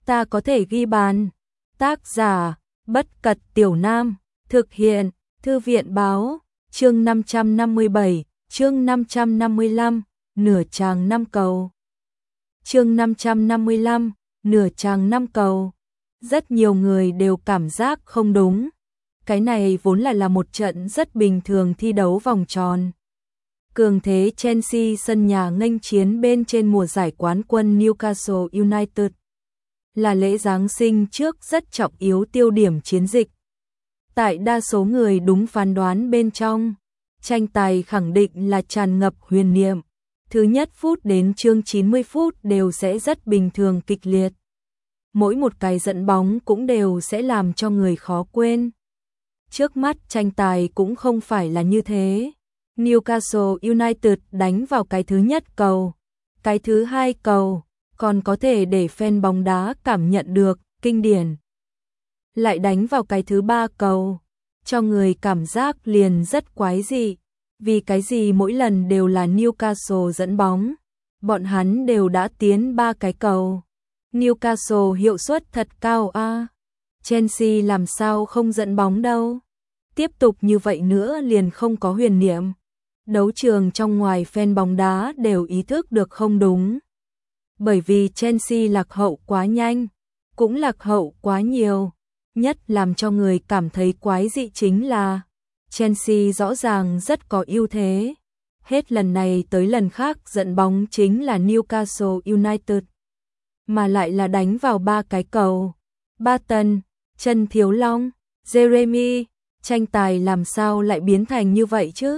ta có thể ghi bàn. Tác giả, Bất Cật Tiểu Nam, thực hiện, Thư viện Báo, chương 557, chương 555, nửa tràng 5 cầu. Chương 555, nửa tràng 5 cầu. Rất nhiều người đều cảm giác không đúng. Cái này vốn là một trận rất bình thường thi đấu vòng tròn. Cường thế Chelsea sân nhà nghênh chiến bên trên mùa giải quán quân Newcastle United. Là lễ Giáng sinh trước rất trọng yếu tiêu điểm chiến dịch. Tại đa số người đúng phán đoán bên trong, tranh tài khẳng định là tràn ngập huyền niệm. Thứ nhất phút đến chương 90 phút đều sẽ rất bình thường kịch liệt. Mỗi một cái dẫn bóng cũng đều sẽ làm cho người khó quên. Trước mắt tranh tài cũng không phải là như thế. Newcastle United đánh vào cái thứ nhất cầu, cái thứ hai cầu, còn có thể để fan bóng đá cảm nhận được kinh điển. Lại đánh vào cái thứ ba cầu, cho người cảm giác liền rất quái dị. Vì cái gì mỗi lần đều là Newcastle dẫn bóng, bọn hắn đều đã tiến 3 cái cầu. Newcastle hiệu suất thật cao a. Chelsea làm sao không dẫn bóng đâu. Tiếp tục như vậy nữa liền không có huyền niệm. Đấu trường trong ngoài fan bóng đá đều ý thức được không đúng. Bởi vì Chelsea lạc hậu quá nhanh, cũng lạc hậu quá nhiều. Nhất làm cho người cảm thấy quái dị chính là Chelsea rõ ràng rất có ưu thế. Hết lần này tới lần khác dẫn bóng chính là Newcastle United. Mà lại là đánh vào 3 cái cầu. Barton, Trần Thiếu Long, Jeremy, tranh tài làm sao lại biến thành như vậy chứ?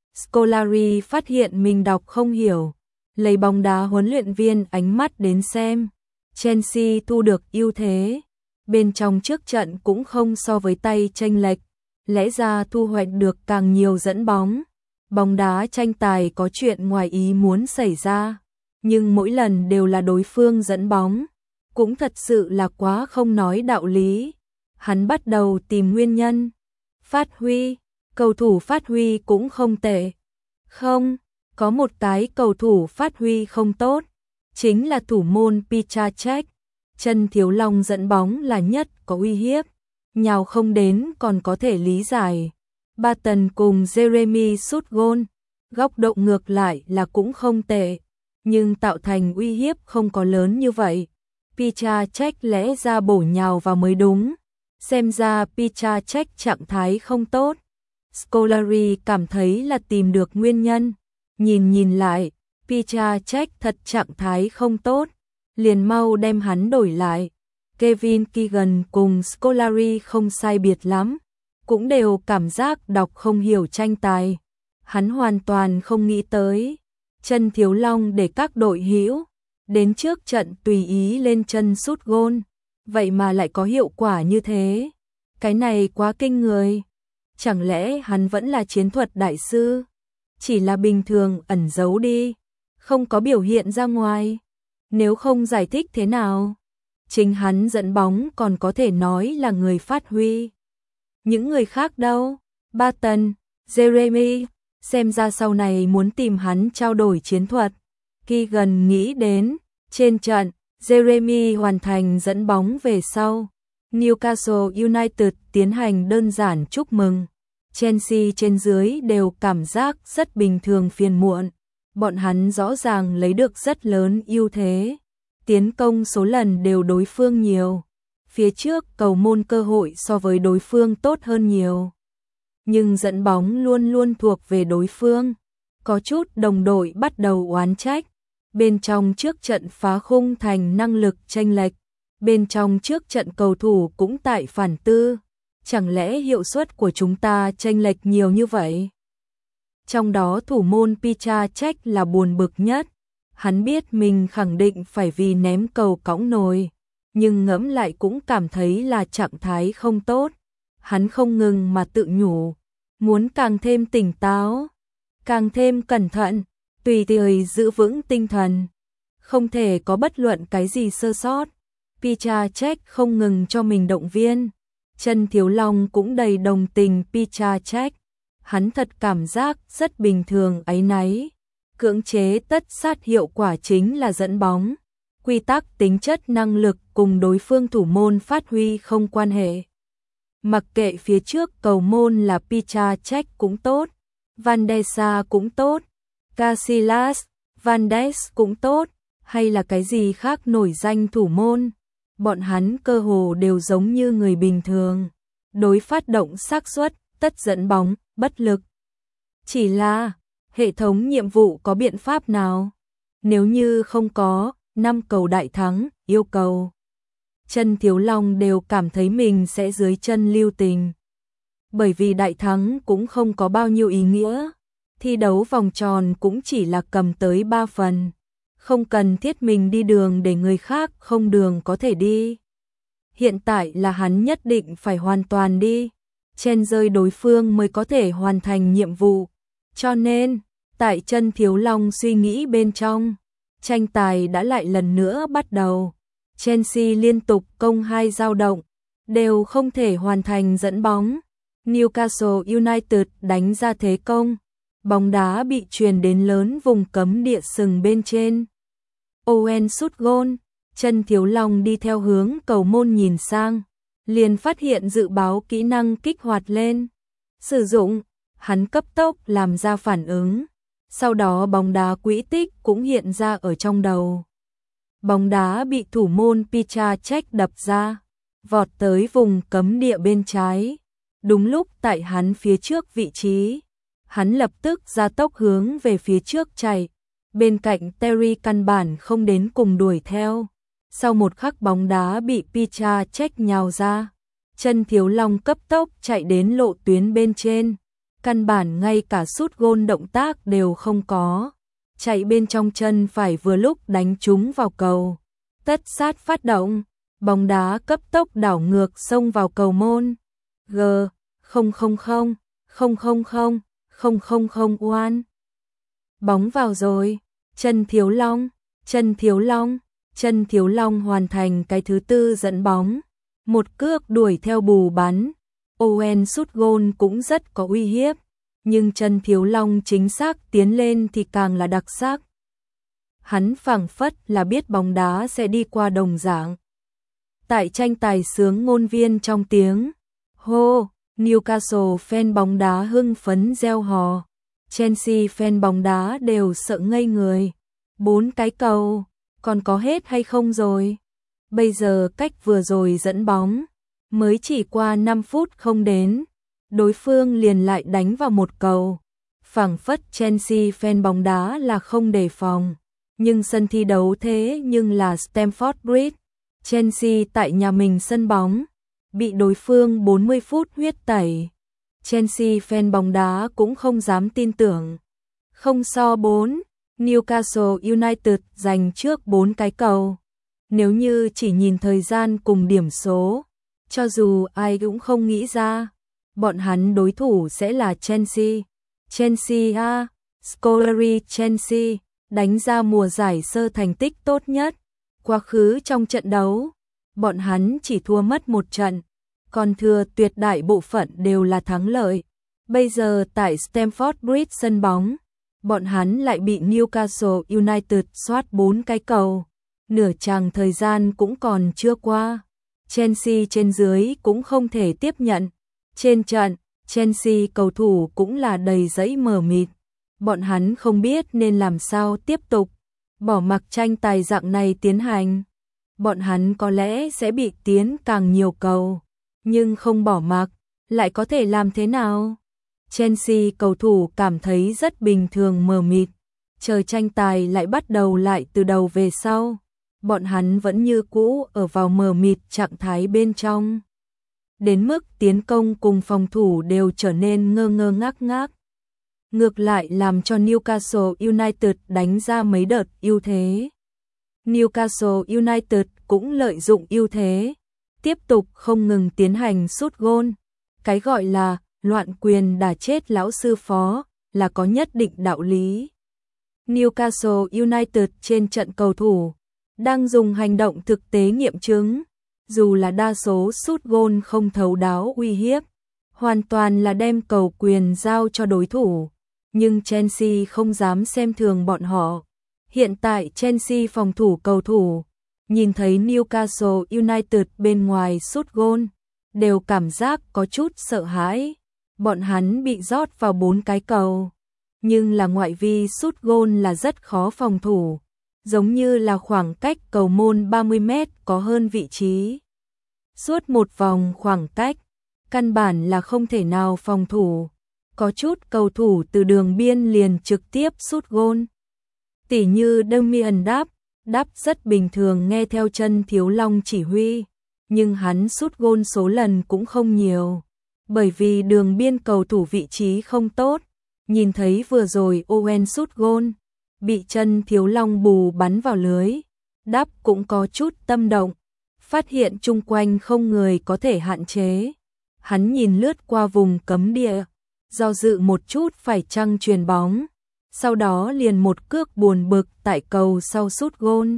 Scolari phát hiện mình đọc không hiểu, lấy bóng đá huấn luyện viên ánh mắt đến xem. Chelsea thu được ưu thế, bên trong trước trận cũng không so với tay chênh lệch, lẽ ra thu hoạch được càng nhiều dẫn bóng. Bóng đá tranh tài có chuyện ngoài ý muốn xảy ra, nhưng mỗi lần đều là đối phương dẫn bóng, cũng thật sự là quá không nói đạo lý. Hắn bắt đầu tìm nguyên nhân. Phát huy, cầu thủ phát huy cũng không tệ. Không, có một cái cầu thủ phát huy không tốt, chính là thủ môn Piszczek. Trần Thiếu Long dẫn bóng là nhất có uy hiếp, nhào không đến còn có thể lý giải. Barton cùng Jeremy sút gôn, góc độ ngược lại là cũng không tệ, nhưng tạo thành uy hiếp không có lớn như vậy. Piszczek lẽ ra bổ nhào vào mới đúng. Xem ra Piszczek trạng thái không tốt. Scolari cảm thấy là tìm được nguyên nhân. Nhìn lại, Piszczek thật trạng thái không tốt, liền mau đem hắn đổi lại. Kevin Keegan cùng Scolari không sai biệt lắm, cũng đều cảm giác đọc không hiểu tranh tài. Hắn hoàn toàn không nghĩ tới Trần Thiếu Long để các đội hữu đến trước trận tùy ý lên chân sút gôn, vậy mà lại có hiệu quả như thế. Cái này quá kinh người. Chẳng lẽ hắn vẫn là chiến thuật đại sư? Chỉ là bình thường ẩn giấu đi, không có biểu hiện ra ngoài. Nếu không giải thích thế nào? Chính hắn dẫn bóng còn có thể nói là người phát huy. Những người khác đâu? Barton, Jeremy, xem ra sau này muốn tìm hắn trao đổi chiến thuật. Keegan nghĩ đến, trên trận, Jeremy hoàn thành dẫn bóng về sau. Newcastle United tiến hành đơn giản chúc mừng. Chelsea trên dưới đều cảm giác rất bình thường phiền muộn. Bọn hắn rõ ràng lấy được rất lớn ưu thế. Tiến công số lần đều đối phương nhiều. Phía trước cầu môn cơ hội so với đối phương tốt hơn nhiều. Nhưng dẫn bóng luôn luôn thuộc về đối phương. Có chút đồng đội bắt đầu oán trách. Bên trong trước trận phá khung thành năng lực chênh lệch. Bên trong trước trận cầu thủ cũng tại phản tư. Chẳng lẽ hiệu suất của chúng ta chênh lệch nhiều như vậy? Trong đó thủ môn Piszczek là buồn bực nhất. Hắn biết mình khẳng định phải vì ném cầu cõng nồi, nhưng ngẫm lại cũng cảm thấy là trạng thái không tốt. Hắn không ngừng mà tự nhủ, muốn càng thêm tỉnh táo, càng thêm cẩn thận, tùy thời giữ vững tinh thần, không thể có bất luận cái gì sơ sót. Piszczek không ngừng cho mình động viên. Trần Thiếu Long cũng đầy đồng tình Piszczek. Hắn thật cảm giác rất bình thường áy náy. Cưỡng chế tất sát hiệu quả chính là dẫn bóng. quy tắc tính chất năng lực cùng đối phương thủ môn phát huy không quan hệ. Mặc kệ phía trước cầu môn là Piszczek cũng tốt, Van der Sar cũng tốt, Casillas, Van Dijk cũng tốt, hay là cái gì khác nổi danh thủ môn, bọn hắn cơ hồ đều giống như người bình thường, đối phát động xác suất, tất dẫn bóng, bất lực. Chỉ là, hệ thống nhiệm vụ có biện pháp nào? Nếu như không có, 5 cầu đại thắng, yêu cầu. Chân Thiếu Long đều cảm thấy mình sẽ dưới chân lưu tình. Bởi vì đại thắng cũng không có bao nhiêu ý nghĩa. Thi đấu vòng tròn cũng chỉ là cầm tới 3 phần. Không cần thiết mình đi đường để người khác không đường có thể đi. Hiện tại là hắn nhất định phải hoàn toàn đi. Chen rơi đối phương mới có thể hoàn thành nhiệm vụ. Cho nên, tại Chân Thiếu Long suy nghĩ bên trong, tranh tài đã lại lần nữa bắt đầu. Chelsea liên tục công 2 dao động, đều không thể hoàn thành dẫn bóng. Newcastle United đánh ra thế công, bóng đá bị truyền đến lớn vùng cấm địa sừng bên trên. Owen sút gôn, Chân Thiếu Long đi theo hướng cầu môn nhìn sang, liền phát hiện dự báo kỹ năng kích hoạt lên. Sử dụng, hắn cấp tốc làm ra phản ứng. Sau đó bóng đá quỹ tích cũng hiện ra ở trong đầu. Bóng đá bị thủ môn Piszczek đập ra, vọt tới vùng cấm địa bên trái. Đúng lúc tại hắn phía trước vị trí, hắn lập tức ra tốc hướng về phía trước chạy. Bên cạnh Terry căn bản không đến cùng đuổi theo. Sau một khắc bóng đá bị Piszczek nhào ra. Chân Thiếu Long cấp tốc chạy đến lộ tuyến bên trên. Căn bản ngay cả sút gôn động tác đều không có. Chạy bên trong chân phải vừa lúc đánh trúng vào cầu. Tất sát phát động, bóng đá cấp tốc đảo ngược xông vào cầu môn. G000000001. Bóng vào rồi. Chân Thiếu Long, Chân Thiếu Long, Chân Thiếu Long hoàn thành cái thứ 4 dẫn bóng. Một cước đuổi theo bù bắn. Owen sút gôn cũng rất có uy hiếp. Nhưng Chân Thiếu Long chính xác tiến lên thì càng là đặc sắc. Hắn phảng phất là biết bóng đá sẽ đi qua đồng dạng. Tại tranh tài sướng ngôn viên trong tiếng hô, Newcastle fan bóng đá hưng phấn reo hò. Chelsea fan bóng đá đều sợ ngây người. 4 cái cầu, còn có hết hay không rồi? Bây giờ cách vừa rồi dẫn bóng, mới chỉ qua 5 phút không đến. Đối phương liền lại đánh vào một cầu. Phảng phất Chelsea fan bóng đá là không đề phòng. Nhưng sân thi đấu thế nhưng là Stamford Bridge. Chelsea tại nhà mình sân bóng, bị đối phương 40 phút huyết tẩy. Chelsea fan bóng đá cũng không dám tin tưởng. Không so 4, Newcastle United giành trước 4 cái cầu. Nếu như chỉ nhìn thời gian cùng điểm số, cho dù ai cũng không nghĩ ra, bọn hắn đối thủ sẽ là Chelsea. Chelsea Scolari Chelsea đánh ra mùa giải sơ thành tích tốt nhất. Quá khứ trong trận đấu, bọn hắn chỉ thua mất 1 trận, còn thừa tuyệt đại bộ phận đều là thắng lợi. Bây giờ tại Stamford Bridge sân bóng, bọn hắn lại bị Newcastle United soát 4 cái cầu. Nửa chàng thời gian cũng còn chưa qua. Chelsea trên dưới cũng không thể tiếp nhận. Trên trận, Chelsea cầu thủ cũng là đầy giấy mờ mịt. Bọn hắn không biết nên làm sao tiếp tục. Bỏ mặc tranh tài dạng này tiến hành. Bọn hắn có lẽ sẽ bị tiến càng nhiều cầu. Nhưng không bỏ mặc, lại có thể làm thế nào? Chelsea cầu thủ cảm thấy rất bình thường mờ mịt. Chờ tranh tài lại bắt đầu lại từ đầu về sau. Bọn hắn vẫn như cũ ở vào mờ mịt trạng thái bên trong. Đến mức tiến công cùng phòng thủ đều trở nên ngơ ngơ ngác ngác. Ngược lại làm cho Newcastle United đánh ra mấy đợt ưu thế. Newcastle United cũng lợi dụng ưu thế, tiếp tục không ngừng tiến hành sút gôn. Cái gọi là loạn quyền đả chết lão sư phó là có nhất định đạo lý. Newcastle United trên trận cầu thủ đang dùng hành động thực tế nghiệm chứng, dù là đa số sút gôn không thấu đáo uy hiếp, hoàn toàn là đem cầu quyền giao cho đối thủ, nhưng Chelsea không dám xem thường bọn họ. Hiện tại Chelsea phòng thủ cầu thủ nhìn thấy Newcastle United bên ngoài sút gôn, đều cảm giác có chút sợ hãi. Bọn hắn bị rót vào 4 cái cầu, nhưng là ngoại vi sút gôn là rất khó phòng thủ, giống như là khoảng cách cầu môn 30 mét có hơn vị trí. Suốt một vòng khoảng cách, căn bản là không thể nào phòng thủ. Có chút cầu thủ từ đường biên liền trực tiếp sút gôn. Tỉ như Damian Đáp rất bình thường nghe theo chân Thiếu Long chỉ huy, nhưng hắn sút gôn số lần cũng không nhiều, bởi vì đường biên cầu thủ vị trí không tốt. Nhìn thấy vừa rồi Owen sút gôn, bị chân Thiếu Long bù bắn vào lưới, Đáp cũng có chút tâm động, phát hiện chung quanh không người có thể hạn chế. Hắn nhìn lướt qua vùng cấm địa, do dự một chút phải chăng chuyền bóng, sau đó liền một cước buồn bực tại cầu sau sút gôn.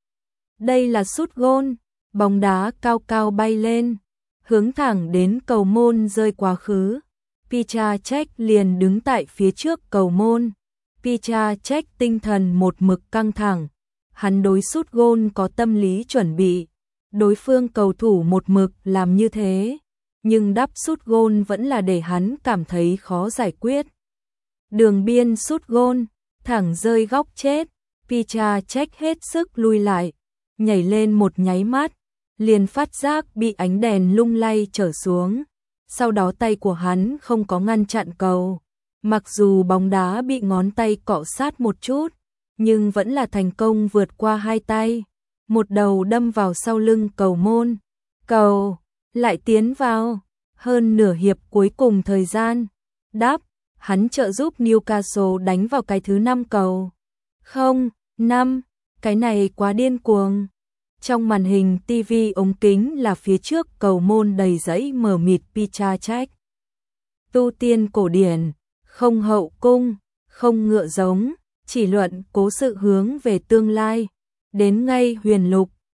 Đây là sút gôn, bóng đá cao cao bay lên, hướng thẳng đến cầu môn rơi quá khứ. Petr Cech liền đứng tại phía trước cầu môn. Petr Cech tinh thần một mực căng thẳng, hắn đối sút gôn có tâm lý chuẩn bị. Đối phương cầu thủ một mực làm như thế, nhưng Đáp sút gôn vẫn là để hắn cảm thấy khó giải quyết. Đường biên sút gôn, thẳng rơi góc chết, Petr Cech hết sức lui lại, nhảy lên một nháy mắt, liền phát giác bị ánh đèn lung lay trở xuống. Sau đó tay của hắn không có ngăn chặn cầu, mặc dù bóng đá bị ngón tay cọ sát một chút, nhưng vẫn là thành công vượt qua hai tay, một đầu đâm vào sau lưng cầu môn. Cầu lại tiến vào. Hơn nửa hiệp cuối cùng thời gian, Đáp, hắn trợ giúp Newcastle đánh vào cái thứ 5 cầu. Không, 5, cái này quá điên cuồng. Trong màn hình TV ống kính là phía trước cầu môn đầy rẫy mờ mịt Petr Cech. Tu tiên cổ điển, không hậu cung, không ngựa giống, chỉ luận cố sự hướng về tương lai. Đến ngay huyền lục,